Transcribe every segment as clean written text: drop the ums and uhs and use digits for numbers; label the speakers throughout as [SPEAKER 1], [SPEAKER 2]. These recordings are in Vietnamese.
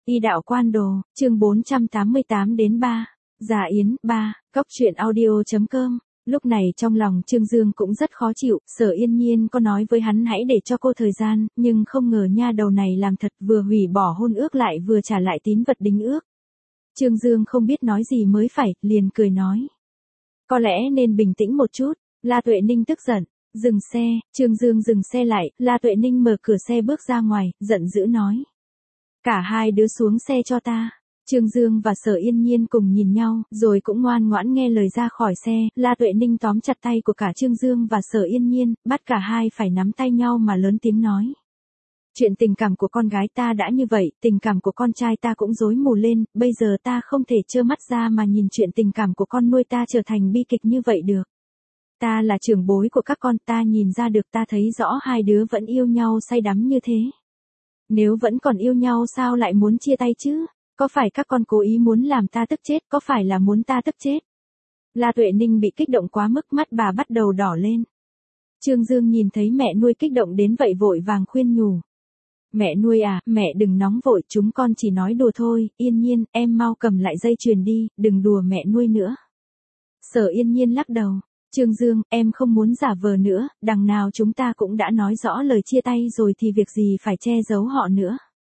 [SPEAKER 1] Y đạo quan đồ, chương 488-3. Già Yến, 3, Cóc truyện audio.com. Lúc này trong lòng Trương Dương cũng rất khó chịu, Sở Yên Nhiên có nói với hắn hãy để cho cô thời gian, nhưng không ngờ nha đầu này làm thật, vừa hủy bỏ hôn ước lại vừa trả lại tín vật đính ước. Trương Dương không biết nói gì mới phải, liền cười nói. Có lẽ nên bình tĩnh một chút. La Tuệ Ninh tức giận, dừng xe, Trương Dương dừng xe lại, La Tuệ Ninh mở cửa xe bước ra ngoài, giận dữ nói. Cả hai đứa xuống xe cho ta. Trương Dương và Sở Yên Nhiên cùng nhìn nhau, rồi cũng ngoan ngoãn nghe lời ra khỏi xe. La Tuệ Ninh tóm chặt tay của cả Trương Dương và Sở Yên Nhiên, bắt cả hai phải nắm tay nhau mà lớn tiếng nói. Chuyện tình cảm của con gái ta đã như vậy, tình cảm của con trai ta cũng rối mù lên, bây giờ ta không thể trơ mắt ra mà nhìn chuyện tình cảm của con nuôi ta trở thành bi kịch như vậy được. Ta là trưởng bối của các con, ta nhìn ra được, ta thấy rõ hai đứa vẫn yêu nhau say đắm như thế. Nếu vẫn còn yêu nhau sao lại muốn chia tay chứ? Có phải các con cố ý muốn làm ta tức chết, có phải là muốn ta tức chết? La Tuệ Ninh bị kích động quá mức, mắt bà bắt đầu đỏ lên. Trương Dương nhìn thấy mẹ nuôi kích động đến vậy vội vàng khuyên nhủ. Mẹ nuôi à, mẹ đừng nóng vội, chúng con chỉ nói đùa thôi. Yên Nhiên, em mau cầm lại dây chuyền đi, đừng đùa mẹ nuôi nữa. Sở Yên Nhiên lắc đầu. Trương Dương, em không muốn giả vờ nữa, đằng nào chúng ta cũng đã nói rõ lời chia tay rồi thì việc gì phải che giấu họ nữa.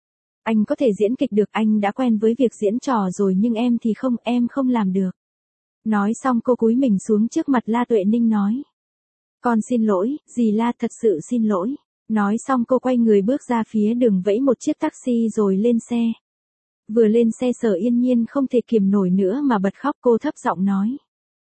[SPEAKER 1] Anh có thể diễn kịch được, anh đã quen với việc diễn trò rồi, nhưng em thì không, em không làm được. Nói xong cô cúi mình xuống trước mặt La Tuệ Ninh nói. Con xin lỗi, dì La, thật sự xin lỗi. Nói xong cô quay người bước ra phía đường, vẫy một chiếc taxi rồi lên xe. Vừa lên xe Sở Yên Nhiên không thể kiềm nổi nữa mà bật khóc, cô thấp giọng nói.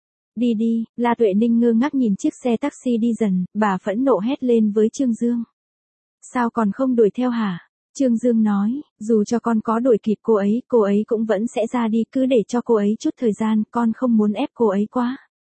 [SPEAKER 1] Đi đi. La Tuệ Ninh ngơ ngác nhìn chiếc xe taxi đi dần, bà phẫn nộ hét lên với Trương Dương. Sao còn không đuổi theo hả? Trương Dương nói, dù cho con có đuổi kịp cô ấy cũng vẫn sẽ ra đi, cứ để cho cô ấy chút thời gian, con không muốn ép cô ấy quá.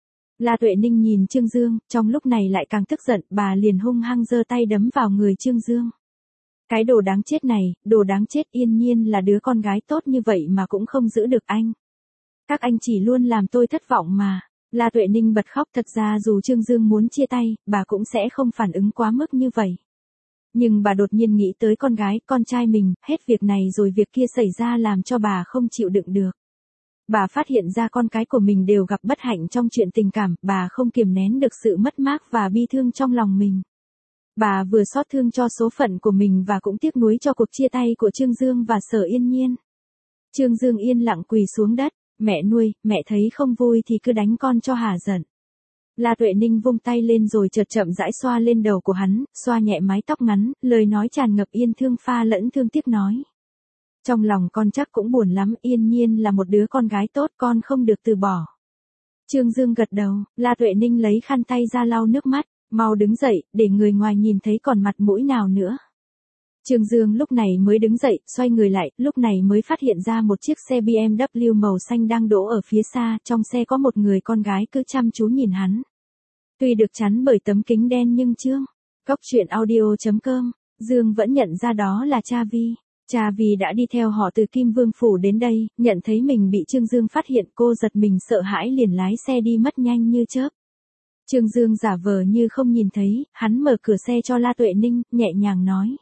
[SPEAKER 1] La Tuệ Ninh nhìn Trương Dương, trong lúc này lại càng tức giận, bà liền hung hăng giơ tay đấm vào người Trương Dương. Cái đồ đáng chết này, đồ đáng chết, Yên Nhiên là đứa con gái tốt như vậy mà cũng không giữ được anh. Các anh chỉ luôn làm tôi thất vọng mà. La Tuệ Ninh bật khóc, thật ra dù Trương Dương muốn chia tay, bà cũng sẽ không phản ứng quá mức như vậy. Nhưng bà đột nhiên nghĩ tới con gái, con trai mình, hết việc này rồi việc kia xảy ra làm cho bà không chịu đựng được. Bà phát hiện ra con cái của mình đều gặp bất hạnh trong chuyện tình cảm, bà không kiềm nén được sự mất mát và bi thương trong lòng mình. Bà vừa xót thương cho số phận của mình và cũng tiếc nuối cho cuộc chia tay của Trương Dương và Sở Yên Nhiên. Trương Dương yên lặng quỳ xuống đất. Mẹ nuôi, mẹ thấy không vui thì cứ đánh con cho hả giận. La Tuệ Ninh vung tay lên rồi chợt chậm rãi xoa lên đầu của hắn, xoa nhẹ mái tóc ngắn, lời nói tràn ngập yên thương pha lẫn thương tiếc nói. Trong lòng con chắc cũng buồn lắm, Yên Nhiên là một đứa con gái tốt, con không được từ bỏ. Trương Dương gật đầu, La Tuệ Ninh lấy khăn tay ra lau nước mắt, mau đứng dậy, để người ngoài nhìn thấy còn mặt mũi nào nữa. Trương Dương lúc này mới đứng dậy, xoay người lại, lúc này mới phát hiện ra một chiếc xe BMW màu xanh đang đỗ ở phía xa, trong xe có một người con gái cứ chăm chú nhìn hắn. Tuy được chắn bởi tấm kính đen nhưng Cóc truyện audio.com, Dương vẫn nhận ra đó là Cha Vi. Cha Vi đã đi theo họ từ Kim Vương Phủ đến đây, nhận thấy mình bị Trương Dương phát hiện, cô giật mình sợ hãi liền lái xe đi mất nhanh như chớp. Trương Dương giả vờ như không nhìn thấy, hắn mở cửa xe cho La Tuệ Ninh, nhẹ nhàng nói.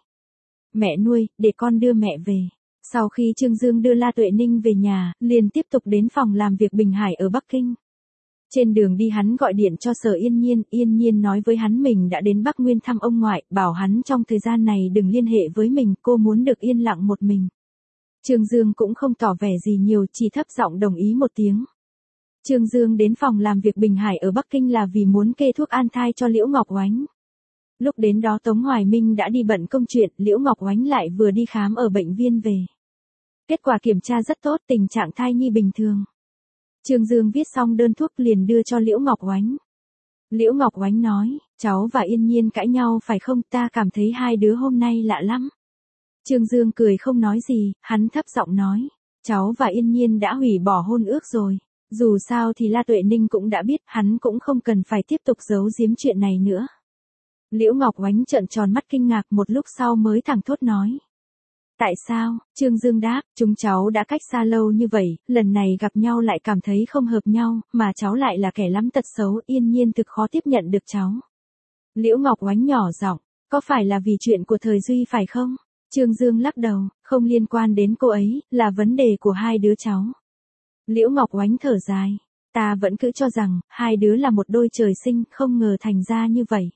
[SPEAKER 1] Mẹ nuôi, để con đưa mẹ về. Sau khi Trương Dương đưa La Tuệ Ninh về nhà, liền tiếp tục đến phòng làm việc Bình Hải ở Bắc Kinh. Trên đường đi hắn gọi điện cho Sở Yên Nhiên nói với hắn mình đã đến Bắc Nguyên thăm ông ngoại, bảo hắn trong thời gian này đừng liên hệ với mình, cô muốn được yên lặng một mình. Trương Dương cũng không tỏ vẻ gì nhiều, chỉ thấp giọng đồng ý một tiếng. Trương Dương đến phòng làm việc Bình Hải ở Bắc Kinh là vì muốn kê thuốc an thai cho Liễu Ngọc Oánh. Lúc đến đó Tống Hoài Minh đã đi bận công chuyện, Liễu Ngọc Oánh lại vừa đi khám ở bệnh viện về. Kết quả kiểm tra rất tốt, tình trạng thai nhi bình thường. Trương Dương viết xong đơn thuốc liền đưa cho Liễu Ngọc Oánh. Liễu Ngọc Oánh nói, cháu và Yên Nhiên cãi nhau phải không, ta cảm thấy hai đứa hôm nay lạ lắm. Trương Dương cười không nói gì, hắn thấp giọng nói, cháu và Yên Nhiên đã hủy bỏ hôn ước rồi. Dù sao thì La Tuệ Ninh cũng đã biết, hắn cũng không cần phải tiếp tục giấu giếm chuyện này nữa. Liễu Ngọc Oánh trợn tròn mắt kinh ngạc, một lúc sau mới thẳng thốt nói. Tại sao? Trương Dương đáp, chúng cháu đã cách xa lâu như vậy, lần này gặp nhau lại cảm thấy không hợp nhau, mà cháu lại là kẻ lắm tật xấu, Yên Nhiên thực khó tiếp nhận được cháu. Liễu Ngọc Oánh nhỏ giọng, có phải là vì chuyện của thời Duy phải không? Trương Dương lắc đầu, không liên quan đến cô ấy, là vấn đề của hai đứa cháu. Liễu Ngọc Oánh thở dài, ta vẫn cứ cho rằng, hai đứa là một đôi trời sinh, không ngờ thành ra như vậy.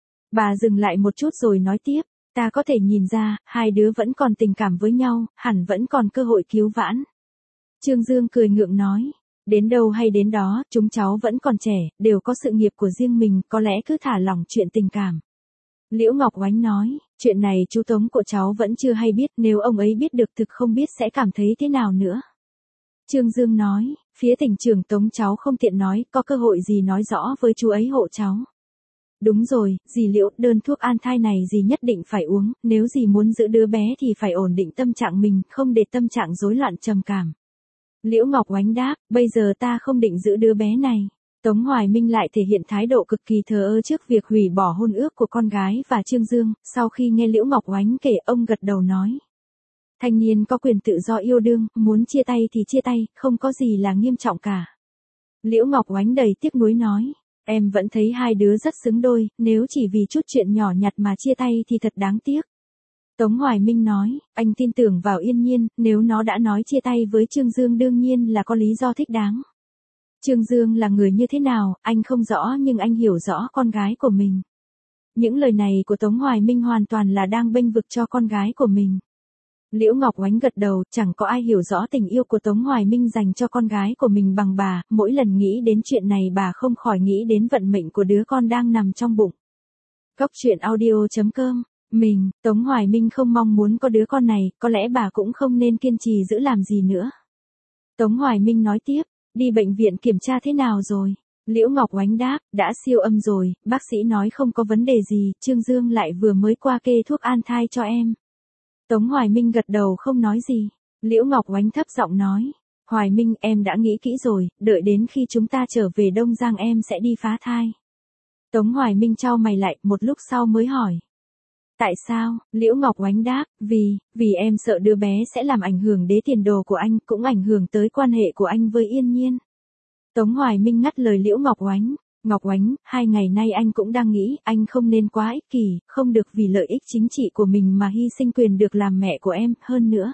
[SPEAKER 1] Bà dừng lại một chút rồi nói tiếp, ta có thể nhìn ra, hai đứa vẫn còn tình cảm với nhau, hẳn vẫn còn cơ hội cứu vãn. Trương Dương cười ngượng nói, đến đâu hay đến đó, chúng cháu vẫn còn trẻ, đều có sự nghiệp của riêng mình, có lẽ cứ thả lỏng chuyện tình cảm. Liễu Ngọc Oánh nói, chuyện này chú Tống của cháu vẫn chưa hay biết, nếu ông ấy biết được thực không biết sẽ cảm thấy thế nào nữa. Trương Dương nói, phía tỉnh trưởng Tống cháu không tiện nói, có cơ hội gì nói rõ với chú ấy hộ cháu. Đúng rồi, dì Liễu, đơn thuốc an thai này dì nhất định phải uống, nếu dì muốn giữ đứa bé thì phải ổn định tâm trạng mình, không để tâm trạng rối loạn trầm cảm. Liễu Ngọc Oánh đáp, bây giờ ta không định giữ đứa bé này. Tống Hoài Minh lại thể hiện thái độ cực kỳ thờ ơ trước việc hủy bỏ hôn ước của con gái và Trương Dương, sau khi nghe Liễu Ngọc Oánh kể ông gật đầu nói. Thanh niên có quyền tự do yêu đương, muốn chia tay thì chia tay, không có gì là nghiêm trọng cả. Liễu Ngọc Oánh đầy tiếc nuối nói, em vẫn thấy hai đứa rất xứng đôi, nếu chỉ vì chút chuyện nhỏ nhặt mà chia tay thì thật đáng tiếc. Tống Hoài Minh nói, anh tin tưởng vào Yên Nhiên, nếu nó đã nói chia tay với Trương Dương đương nhiên là có lý do thích đáng. Trương Dương là người như thế nào, anh không rõ nhưng anh hiểu rõ con gái của mình. Những lời này của Tống Hoài Minh hoàn toàn là đang bênh vực cho con gái của mình. Liễu Ngọc Oánh gật đầu, chẳng có ai hiểu rõ tình yêu của Tống Hoài Minh dành cho con gái của mình bằng bà, mỗi lần nghĩ đến chuyện này bà không khỏi nghĩ đến vận mệnh của đứa con đang nằm trong bụng. Cốc truyện audio.com. Tống Hoài Minh không mong muốn có đứa con này, có lẽ bà cũng không nên kiên trì giữ làm gì nữa. Tống Hoài Minh nói tiếp, đi bệnh viện kiểm tra thế nào rồi? Liễu Ngọc Oánh đáp, đã siêu âm rồi, bác sĩ nói không có vấn đề gì, Trương Dương lại vừa mới qua kê thuốc an thai cho em. Tống Hoài Minh gật đầu không nói gì. Liễu Ngọc Oánh thấp giọng nói, Hoài Minh em đã nghĩ kỹ rồi, đợi đến khi chúng ta trở về Đông Giang em sẽ đi phá thai. Tống Hoài Minh chau mày lại, một lúc sau mới hỏi. Tại sao? Liễu Ngọc Oánh đáp, vì em sợ đứa bé sẽ làm ảnh hưởng đến tiền đồ của anh, cũng ảnh hưởng tới quan hệ của anh với Yên Nhiên. Tống Hoài Minh ngắt lời Liễu Ngọc Oánh. Ngọc Oánh, 2 ngày nay anh cũng đang nghĩ, anh không nên quá ích kỷ, không được vì lợi ích chính trị của mình mà hy sinh quyền được làm mẹ của em, hơn nữa.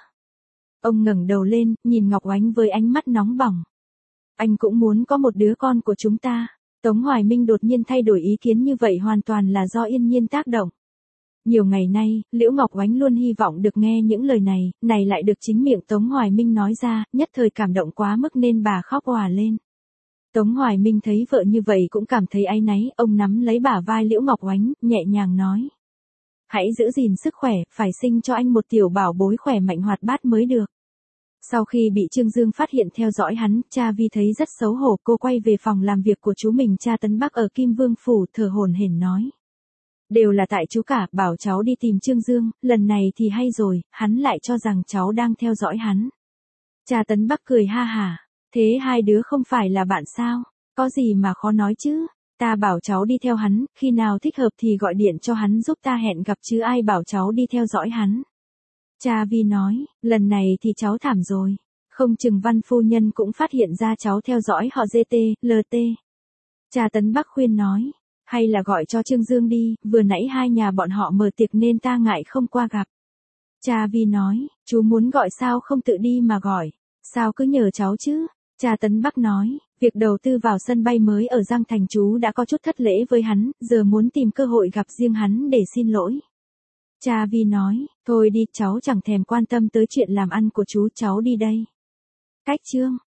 [SPEAKER 1] Ông ngẩng đầu lên, nhìn Ngọc Oánh với ánh mắt nóng bỏng. Anh cũng muốn có một đứa con của chúng ta. Tống Hoài Minh đột nhiên thay đổi ý kiến như vậy hoàn toàn là do Yên Nhiên tác động. Nhiều ngày nay, Liễu Ngọc Oánh luôn hy vọng được nghe những lời này lại được chính miệng Tống Hoài Minh nói ra, nhất thời cảm động quá mức nên bà khóc òa lên. Tống Hoài Minh thấy vợ như vậy cũng cảm thấy áy náy, ông nắm lấy bả vai Liễu Ngọc Oánh, nhẹ nhàng nói. Hãy giữ gìn sức khỏe, phải sinh cho anh một tiểu bảo bối khỏe mạnh hoạt bát mới được. Sau khi bị Trương Dương phát hiện theo dõi hắn, cha Vi thấy rất xấu hổ, cô quay về phòng làm việc của chú mình cha Tấn Bắc ở Kim Vương Phủ, thở hổn hển nói. Đều là tại chú cả, bảo cháu đi tìm Trương Dương, lần này thì hay rồi, hắn lại cho rằng cháu đang theo dõi hắn. Cha Tấn Bắc cười ha hả, thế hai đứa không phải là bạn sao, có gì mà khó nói chứ, ta bảo cháu đi theo hắn, khi nào thích hợp thì gọi điện cho hắn giúp ta hẹn gặp chứ ai bảo cháu đi theo dõi hắn. Cha Vi nói, lần này thì cháu thảm rồi, không chừng Văn phu nhân cũng phát hiện ra cháu theo dõi họ GT, LT. Cha Tấn Bắc khuyên nói. Hay là gọi cho Trương Dương đi, vừa nãy hai nhà bọn họ mở tiệc nên ta ngại không qua gặp. Cha Vi nói, chú muốn gọi sao không tự đi mà gọi, sao cứ nhờ cháu chứ. Cha Tấn Bắc nói, việc đầu tư vào sân bay mới ở Giang Thành chú đã có chút thất lễ với hắn, giờ muốn tìm cơ hội gặp riêng hắn để xin lỗi. Cha Vi nói, thôi đi, cháu chẳng thèm quan tâm tới chuyện làm ăn của chú, cháu đi đây. Cách chương.